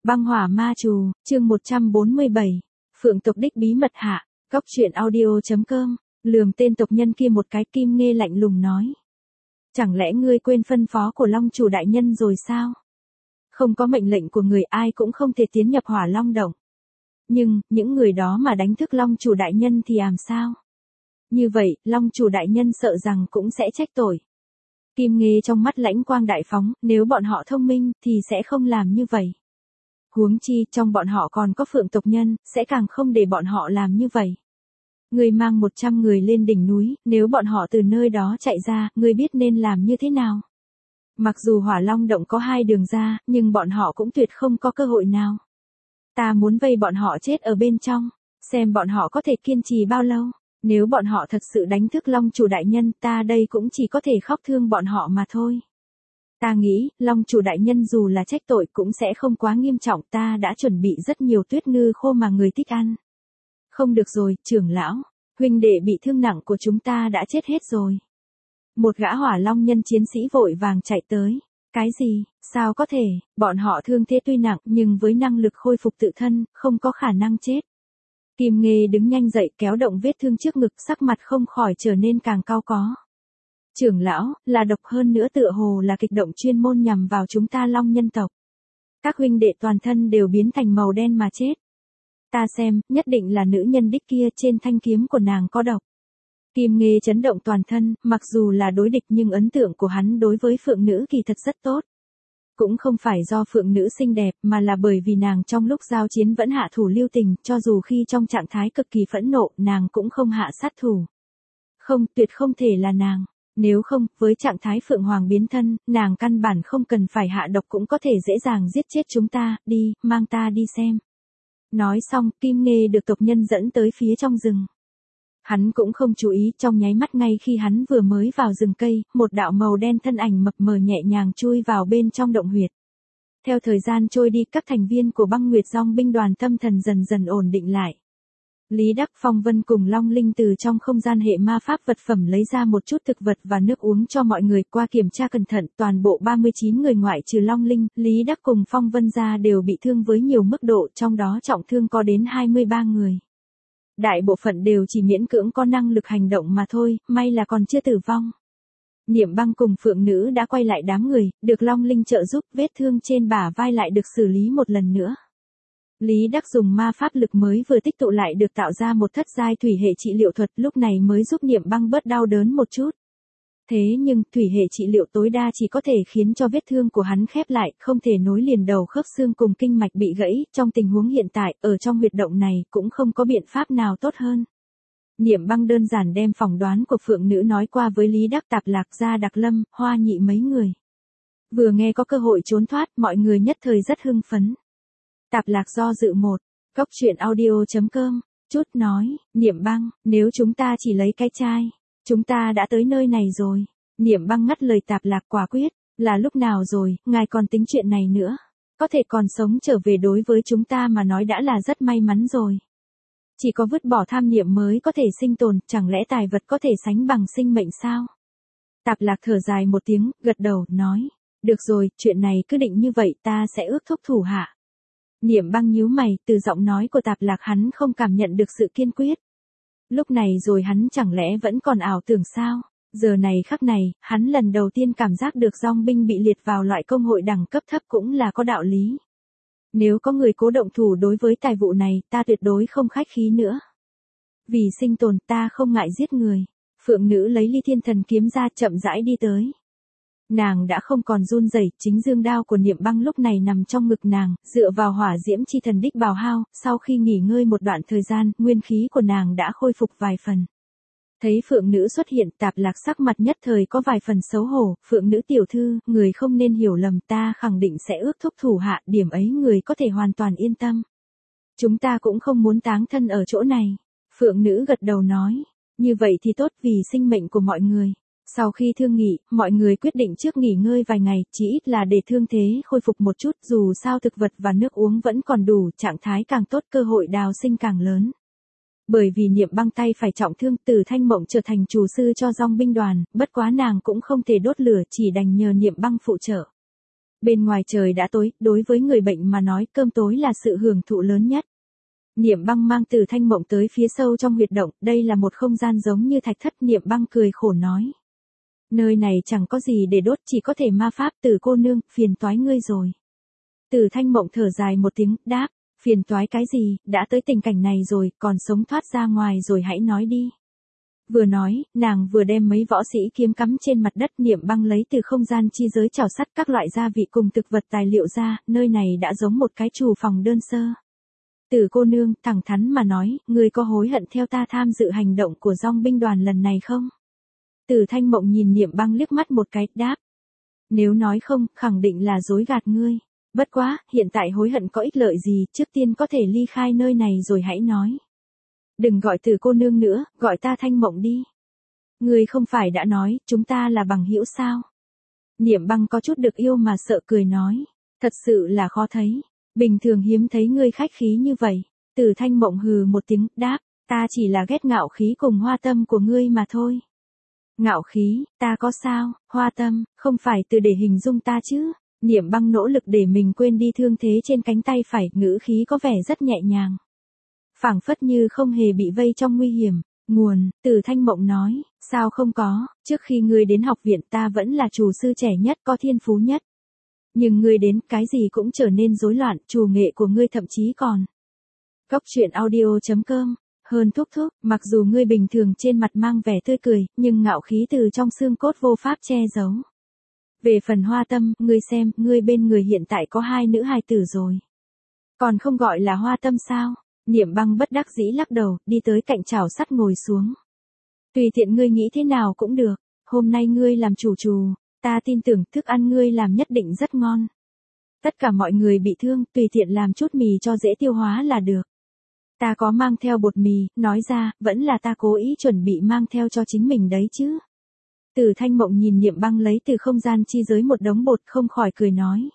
Băng hỏa ma trù, chương 147. Phượng tộc đích bí mật hạ, góc truyện audio.com, lườm tên tộc nhân kia một cái. Kim Nghê lạnh lùng nói. Chẳng lẽ ngươi quên phân phó của Long chủ đại nhân rồi sao? Không có mệnh lệnh của người ai cũng không thể tiến nhập hỏa long động. Nhưng, những người đó mà đánh thức Long chủ đại nhân thì làm sao? Như vậy, Long chủ đại nhân sợ rằng cũng sẽ trách tội. Kim Nghê trong mắt lãnh quang đại phóng, nếu bọn họ thông minh thì sẽ không làm như vậy. Huống chi, trong bọn họ còn có Phượng tộc nhân, sẽ càng không để bọn họ làm như vậy. Ngươi mang 100 người lên đỉnh núi, nếu bọn họ từ nơi đó chạy ra, ngươi biết nên làm như thế nào? Mặc dù hỏa long động có 2 đường ra, nhưng bọn họ cũng tuyệt không có cơ hội nào. Ta muốn vây bọn họ chết ở bên trong, xem bọn họ có thể kiên trì bao lâu. Nếu bọn họ thật sự đánh thức Long chủ đại nhân, ta đây cũng chỉ có thể khóc thương bọn họ mà thôi. Ta nghĩ, Long chủ đại nhân dù là trách tội cũng sẽ không quá nghiêm trọng, ta đã chuẩn bị rất nhiều tuyết ngư khô mà người thích ăn. Không được rồi, trưởng lão, huynh đệ bị thương nặng của chúng ta đã chết hết rồi. Một gã hỏa long nhân chiến sĩ vội vàng chạy tới. Cái gì, sao có thể, bọn họ thương thế tuy nặng nhưng với năng lực khôi phục tự thân, không có khả năng chết. Kim Nghê đứng nhanh dậy kéo động vết thương trước ngực, sắc mặt không khỏi trở nên càng cau có. Trưởng lão, là độc hơn nữa tựa hồ là kịch động chuyên môn nhằm vào chúng ta long nhân tộc. Các huynh đệ toàn thân đều biến thành màu đen mà chết. Ta xem, nhất định là nữ nhân đích kia, trên thanh kiếm của nàng có độc. Kim Nghê chấn động toàn thân, mặc dù là đối địch nhưng ấn tượng của hắn đối với phượng nữ kỳ thật rất tốt. Cũng không phải do phượng nữ xinh đẹp mà là bởi vì nàng trong lúc giao chiến vẫn hạ thủ lưu tình, cho dù khi trong trạng thái cực kỳ phẫn nộ, nàng cũng không hạ sát thủ. Không, tuyệt không thể là nàng. Nếu không, với trạng thái phượng hoàng biến thân, nàng căn bản không cần phải hạ độc cũng có thể dễ dàng giết chết chúng ta, đi, mang ta đi xem. Nói xong, Kim Nghê được tộc nhân dẫn tới phía trong rừng. Hắn cũng không chú ý, trong nháy mắt ngay khi hắn vừa mới vào rừng cây, một đạo màu đen thân ảnh mập mờ nhẹ nhàng chui vào bên trong động huyệt. Theo thời gian trôi đi, các thành viên của Băng Nguyệt Dòng binh đoàn tâm thần dần dần ổn định lại. Lý Đắc, Phong Vân cùng Long Linh từ trong không gian hệ ma pháp vật phẩm lấy ra một chút thực vật và nước uống cho mọi người. Qua kiểm tra cẩn thận, toàn bộ 39 người ngoại trừ Long Linh, Lý Đắc cùng Phong Vân ra đều bị thương với nhiều mức độ, trong đó trọng thương có đến 23 người. Đại bộ phận đều chỉ miễn cưỡng có năng lực hành động mà thôi, may là còn chưa tử vong. Niệm Băng cùng Phượng nữ đã quay lại đám người, được Long Linh trợ giúp, vết thương trên bả vai lại được xử lý một lần nữa. Lý Đắc dùng ma pháp lực mới vừa tích tụ lại được tạo ra một thất giai thủy hệ trị liệu thuật, lúc này mới giúp Niệm Băng bớt đau đớn một chút. Thế nhưng, thủy hệ trị liệu tối đa chỉ có thể khiến cho vết thương của hắn khép lại, không thể nối liền đầu khớp xương cùng kinh mạch bị gãy. Trong tình huống hiện tại, ở trong huyệt động này, cũng không có biện pháp nào tốt hơn. Niệm Băng đơn giản đem phỏng đoán của Phượng nữ nói qua với Lý Đắc, Tạp Lạc Gia, Đặc Lâm, Hoa Nhị mấy người. Vừa nghe có cơ hội trốn thoát, mọi người nhất thời rất hưng phấn. Tạp Lạc do dự một, góc truyện audio.com, chút nói, Niệm Băng, nếu chúng ta chỉ lấy cái chai, chúng ta đã tới nơi này rồi. Niệm Băng ngắt lời Tạp Lạc quả quyết, là lúc nào rồi, ngài còn tính chuyện này nữa. Có thể còn sống trở về đối với chúng ta mà nói đã là rất may mắn rồi. Chỉ có vứt bỏ tham niệm mới có thể sinh tồn, chẳng lẽ tài vật có thể sánh bằng sinh mệnh sao? Tạp Lạc thở dài một tiếng, gật đầu, nói, được rồi, chuyện này cứ định như vậy, ta sẽ ước thúc thủ hạ. Niệm Băng nhíu mày, từ giọng nói của Tạp Lạc hắn không cảm nhận được sự kiên quyết. Lúc này rồi hắn chẳng lẽ vẫn còn ảo tưởng sao? Giờ này khắc này, hắn lần đầu tiên cảm giác được dòng binh bị liệt vào loại công hội đẳng cấp thấp cũng là có đạo lý. Nếu có người cố động thủ đối với tài vụ này, ta tuyệt đối không khách khí nữa. Vì sinh tồn, ta không ngại giết người. Phượng nữ lấy Ly Thiên Thần kiếm ra, chậm rãi đi tới. Nàng đã không còn run rẩy, chính dương đao của Niệm Băng lúc này nằm trong ngực nàng, dựa vào hỏa diễm chi thần đích bào hao, sau khi nghỉ ngơi một đoạn thời gian, nguyên khí của nàng đã khôi phục vài phần. Thấy Phượng nữ xuất hiện, Tạp Lạc sắc mặt nhất thời có vài phần xấu hổ. Phượng nữ tiểu thư, người không nên hiểu lầm, ta khẳng định sẽ ước thúc thủ hạ, điểm ấy người có thể hoàn toàn yên tâm. Chúng ta cũng không muốn táng thân ở chỗ này. Phượng nữ gật đầu nói, như vậy thì tốt, vì sinh mệnh của mọi người. Sau khi thương nghị, mọi người quyết định trước nghỉ ngơi vài ngày, chỉ ít là để thương thế khôi phục một chút, dù sao thực vật và nước uống vẫn còn đủ, trạng thái càng tốt cơ hội đào sinh càng lớn. Bởi vì Niệm Băng tay phải trọng thương, Từ Thanh Mộng trở thành chủ sư cho dòng binh đoàn, bất quá nàng cũng không thể đốt lửa, chỉ đành nhờ Niệm Băng phụ trợ. Bên ngoài trời đã tối, đối với người bệnh mà nói cơm tối là sự hưởng thụ lớn nhất. Niệm Băng mang Từ Thanh Mộng tới phía sâu trong huyệt động, đây là một không gian giống như thạch thất. Niệm Băng cười khổ nói. Nơi này chẳng có gì để đốt, chỉ có thể ma pháp. Từ cô nương, phiền toái ngươi rồi. Từ Thanh Mộng thở dài một tiếng, đáp, phiền toái cái gì, đã tới tình cảnh này rồi, còn sống thoát ra ngoài rồi hãy nói đi. Vừa nói, nàng vừa đem mấy võ sĩ kiếm cắm trên mặt đất. Niệm Băng lấy từ không gian chi giới chảo sắt các loại gia vị cùng thực vật tài liệu ra, nơi này đã giống một cái trù phòng đơn sơ. Từ cô nương, thẳng thắn mà nói, ngươi có hối hận theo ta tham dự hành động của dòng binh đoàn lần này không? Từ Thanh Mộng nhìn Niệm Băng liếc mắt một cái, đáp. Nếu nói không, khẳng định là dối gạt ngươi. Bất quá, hiện tại hối hận có ích lợi gì, trước tiên có thể ly khai nơi này rồi hãy nói. Đừng gọi Từ cô nương nữa, gọi ta Thanh Mộng đi. Ngươi không phải đã nói, chúng ta là bằng hữu sao? Niệm Băng có chút được yêu mà sợ cười nói. Thật sự là khó thấy. Bình thường hiếm thấy ngươi khách khí như vậy. Từ Thanh Mộng hừ một tiếng, đáp, ta chỉ là ghét ngạo khí cùng hoa tâm của ngươi mà thôi. Ngạo khí, ta có sao, hoa tâm, không phải từ để hình dung ta chứ. Niệm Băng nỗ lực để mình quên đi thương thế trên cánh tay phải, ngữ khí có vẻ rất nhẹ nhàng. Phảng phất như không hề bị vây trong nguy hiểm. Nguồn, Từ Thanh Mộng nói, sao không có, trước khi ngươi đến học viện ta vẫn là chủ sư trẻ nhất, có thiên phú nhất. Nhưng ngươi đến, cái gì cũng trở nên rối loạn, chủ nghệ của ngươi thậm chí còn. Cốc truyện audio.com, hơn thúc thúc, mặc dù ngươi bình thường trên mặt mang vẻ tươi cười, nhưng ngạo khí từ trong xương cốt vô pháp che giấu. Về phần hoa tâm, ngươi xem, ngươi bên người hiện tại có 2 nữ hài tử rồi. Còn không gọi là hoa tâm sao? Niệm Băng bất đắc dĩ lắc đầu, đi tới cạnh chảo sắt ngồi xuống. Tùy tiện ngươi nghĩ thế nào cũng được, hôm nay ngươi làm chủ trù, ta tin tưởng thức ăn ngươi làm nhất định rất ngon. Tất cả mọi người bị thương, tùy tiện làm chút mì cho dễ tiêu hóa là được. Ta có mang theo bột mì, nói ra, vẫn là ta cố ý chuẩn bị mang theo cho chính mình đấy chứ. Từ Thanh Mộng nhìn Niệm Băng lấy từ không gian chi giới một đống bột không khỏi cười nói.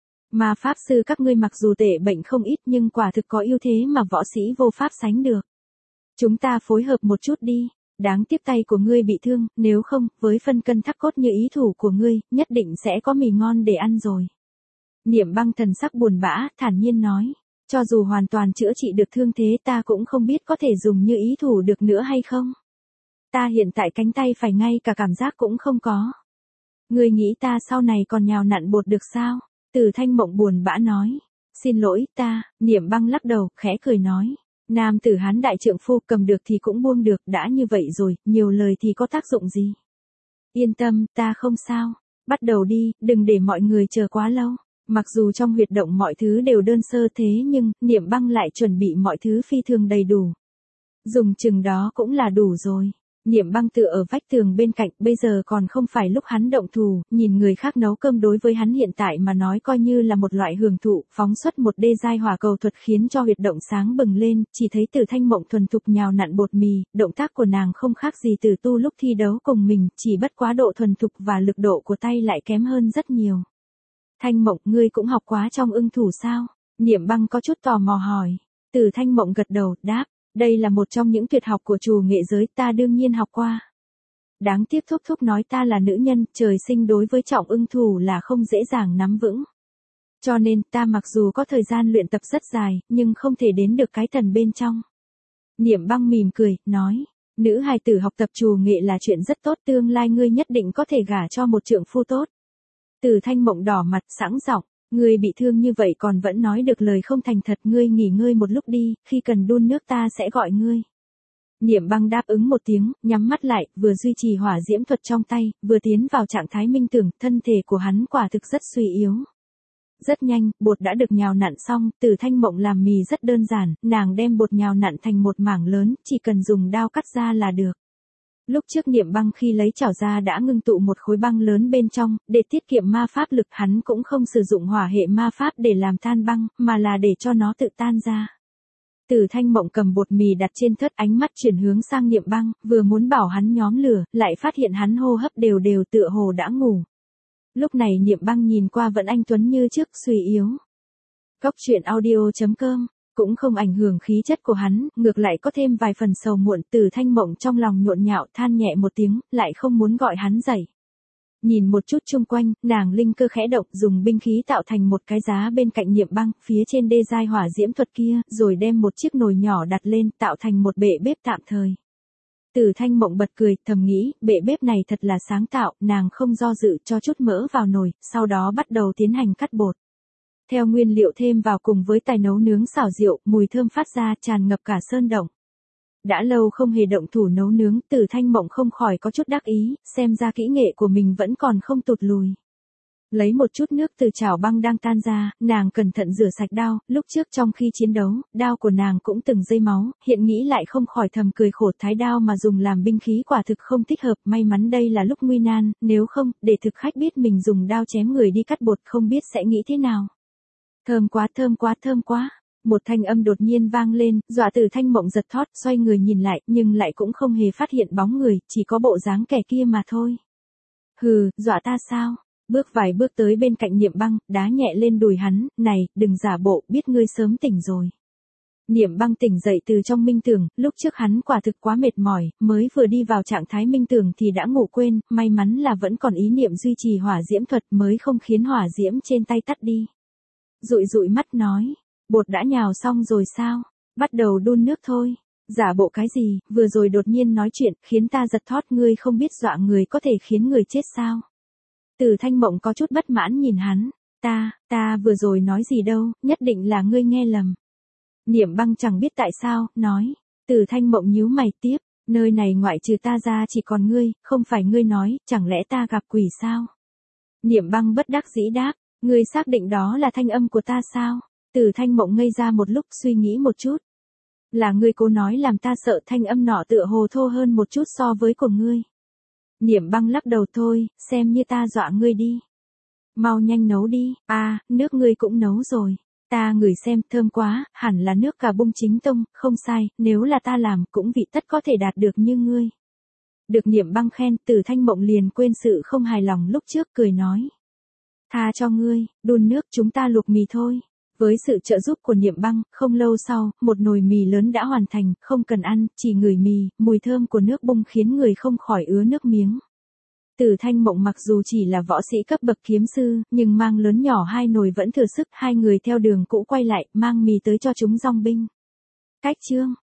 Mà pháp sư các ngươi mặc dù tệ bệnh không ít nhưng quả thực có ưu thế mà võ sĩ vô pháp sánh được. Chúng ta phối hợp một chút đi, đáng tiếc tay của ngươi bị thương, nếu không, với phân cân thắc cốt như ý thủ của ngươi, nhất định sẽ có mì ngon để ăn rồi. Niệm Băng thần sắc buồn bã, thản nhiên nói, cho dù hoàn toàn chữa trị được thương thế ta cũng không biết có thể dùng như ý thủ được nữa hay không. Ta hiện tại cánh tay phải ngay cả cảm giác cũng không có. Ngươi nghĩ ta sau này còn nhào nặn bột được sao? Từ Thanh Mộng buồn bã nói. Xin lỗi ta, Niệm Băng lắc đầu, khẽ cười nói. Nam tử Hán đại trượng phu cầm được thì cũng buông được, đã như vậy rồi, nhiều lời thì có tác dụng gì? Yên tâm, ta không sao. Bắt đầu đi, đừng để mọi người chờ quá lâu. Mặc dù trong huyệt động mọi thứ đều đơn sơ thế nhưng, Niệm Băng lại chuẩn bị mọi thứ phi thường đầy đủ. Dùng chừng đó cũng là đủ rồi. Niệm Băng tựa ở vách tường bên cạnh, bây giờ còn không phải lúc hắn động thủ, nhìn người khác nấu cơm đối với hắn hiện tại mà nói coi như là một loại hưởng thụ, phóng xuất một đê giai hỏa cầu thuật khiến cho huyệt động sáng bừng lên, chỉ thấy Từ Thanh Mộng thuần thục nhào nặn bột mì, động tác của nàng không khác gì Từ Tu lúc thi đấu cùng mình, chỉ bất quá độ thuần thục và lực độ của tay lại kém hơn rất nhiều. Thanh Mộng, ngươi cũng học quá trong ưng thủ sao? Niệm Băng có chút tò mò hỏi. Từ Thanh Mộng gật đầu, đáp. Đây là một trong những tuyệt học của trù nghệ giới, ta đương nhiên học qua. Đáng tiếc thúc thúc nói ta là nữ nhân, trời sinh đối với trọng ưng thủ là không dễ dàng nắm vững. Cho nên ta mặc dù có thời gian luyện tập rất dài, nhưng không thể đến được cái tầng bên trong. Niệm Băng mỉm cười, nói, nữ hài tử học tập trù nghệ là chuyện rất tốt, tương lai ngươi nhất định có thể gả cho một trượng phu tốt. Từ Thanh Mộng đỏ mặt, sẵn giọng. Ngươi bị thương như vậy còn vẫn nói được lời không thành thật, ngươi nghỉ ngơi một lúc đi, khi cần đun nước ta sẽ gọi ngươi. Niệm Băng đáp ứng một tiếng, nhắm mắt lại, vừa duy trì hỏa diễm thuật trong tay, vừa tiến vào trạng thái minh tưởng, thân thể của hắn quả thực rất suy yếu. Rất nhanh, bột đã được nhào nặn xong, Từ Thanh Mộng làm mì rất đơn giản, nàng đem bột nhào nặn thành một mảng lớn, chỉ cần dùng dao cắt ra là được. Lúc trước Niệm Băng khi lấy chảo ra đã ngưng tụ một khối băng lớn bên trong, để tiết kiệm ma pháp lực hắn cũng không sử dụng hỏa hệ ma pháp để làm tan băng, mà là để cho nó tự tan ra. Từ Thanh Mộng cầm bột mì đặt trên thớt, ánh mắt chuyển hướng sang Niệm Băng, vừa muốn bảo hắn nhóm lửa, lại phát hiện hắn hô hấp đều đều tựa hồ đã ngủ. Lúc này Niệm Băng nhìn qua vẫn anh tuấn như trước, suy yếu. Cốc truyện audio.com cũng không ảnh hưởng khí chất của hắn, ngược lại có thêm vài phần sầu muộn. Từ Thanh Mộng trong lòng nhộn nhạo than nhẹ một tiếng, lại không muốn gọi hắn dậy. Nhìn một chút chung quanh, nàng linh cơ khẽ động, dùng binh khí tạo thành một cái giá bên cạnh Niệm Băng, phía trên đê giai hỏa diễm thuật kia, rồi đem một chiếc nồi nhỏ đặt lên, tạo thành một bệ bếp tạm thời. Từ Thanh Mộng bật cười, thầm nghĩ, bệ bếp này thật là sáng tạo, nàng không do dự cho chút mỡ vào nồi, sau đó bắt đầu tiến hành cắt bột. Theo nguyên liệu thêm vào cùng với tài nấu nướng xảo diệu, mùi thơm phát ra tràn ngập cả sơn động. Đã lâu không hề động thủ nấu nướng, Từ Thanh Mộng không khỏi có chút đắc ý, xem ra kỹ nghệ của mình vẫn còn không tụt lùi. Lấy một chút nước từ chảo băng đang tan ra, nàng cẩn thận rửa sạch đao, lúc trước trong khi chiến đấu, đao của nàng cũng từng dây máu, hiện nghĩ lại không khỏi thầm cười khổ, thái đao mà dùng làm binh khí quả thực không thích hợp, may mắn đây là lúc nguy nan, nếu không, để thực khách biết mình dùng đao chém người đi cắt bột không biết sẽ nghĩ thế nào. Thơm quá, thơm quá, thơm quá. Một thanh âm đột nhiên vang lên, dọa Từ Thanh Mộng giật thót, xoay người nhìn lại, nhưng lại cũng không hề phát hiện bóng người, chỉ có bộ dáng kẻ kia mà thôi. Hừ, dọa ta sao? Bước vài bước tới bên cạnh Niệm Băng, đá nhẹ lên đùi hắn, này, đừng giả bộ, biết ngươi sớm tỉnh rồi. Niệm Băng tỉnh dậy từ trong minh tưởng, lúc trước hắn quả thực quá mệt mỏi, mới vừa đi vào trạng thái minh tưởng thì đã ngủ quên, may mắn là vẫn còn ý niệm duy trì hỏa diễm thuật mới không khiến hỏa diễm trên tay tắt đi. Dụi dụi mắt nói, bột đã nhào xong rồi sao? Bắt đầu đun nước thôi. Giả bộ cái gì, vừa rồi đột nhiên nói chuyện, khiến ta giật thót, ngươi không biết dọa người có thể khiến người chết sao? Từ Thanh Mộng có chút bất mãn nhìn hắn, ta vừa rồi nói gì đâu, nhất định là ngươi nghe lầm. Niệm Băng chẳng biết tại sao, nói, Từ Thanh Mộng nhíu mày tiếp, nơi này ngoại trừ ta ra chỉ còn ngươi, không phải ngươi nói, chẳng lẽ ta gặp quỷ sao? Niệm Băng bất đắc dĩ đáp, ngươi xác định đó là thanh âm của ta sao? Từ Thanh Mộng ngây ra một lúc suy nghĩ một chút. Là ngươi cố nói làm ta sợ, thanh âm nọ tựa hồ thô hơn một chút so với của ngươi. Niệm Băng lắc đầu, thôi, xem như ta dọa ngươi đi. Mau nhanh nấu đi, nước ngươi cũng nấu rồi. Ta ngửi xem, thơm quá, hẳn là nước cà bung chính tông, không sai, nếu là ta làm, cũng vị tất có thể đạt được như ngươi. Được Niệm Băng khen, Từ Thanh Mộng liền quên sự không hài lòng lúc trước, cười nói. Tha cho ngươi, đun nước chúng ta luộc mì thôi. Với sự trợ giúp của Niệm Băng, không lâu sau, một nồi mì lớn đã hoàn thành, không cần ăn, chỉ ngửi mì, mùi thơm của nước bung khiến người không khỏi ứa nước miếng. Từ Thanh Mộng mặc dù chỉ là võ sĩ cấp bậc kiếm sư, nhưng mang lớn nhỏ hai nồi vẫn thừa sức, hai người theo đường cũ quay lại, mang mì tới cho chúng dong binh. Cách chương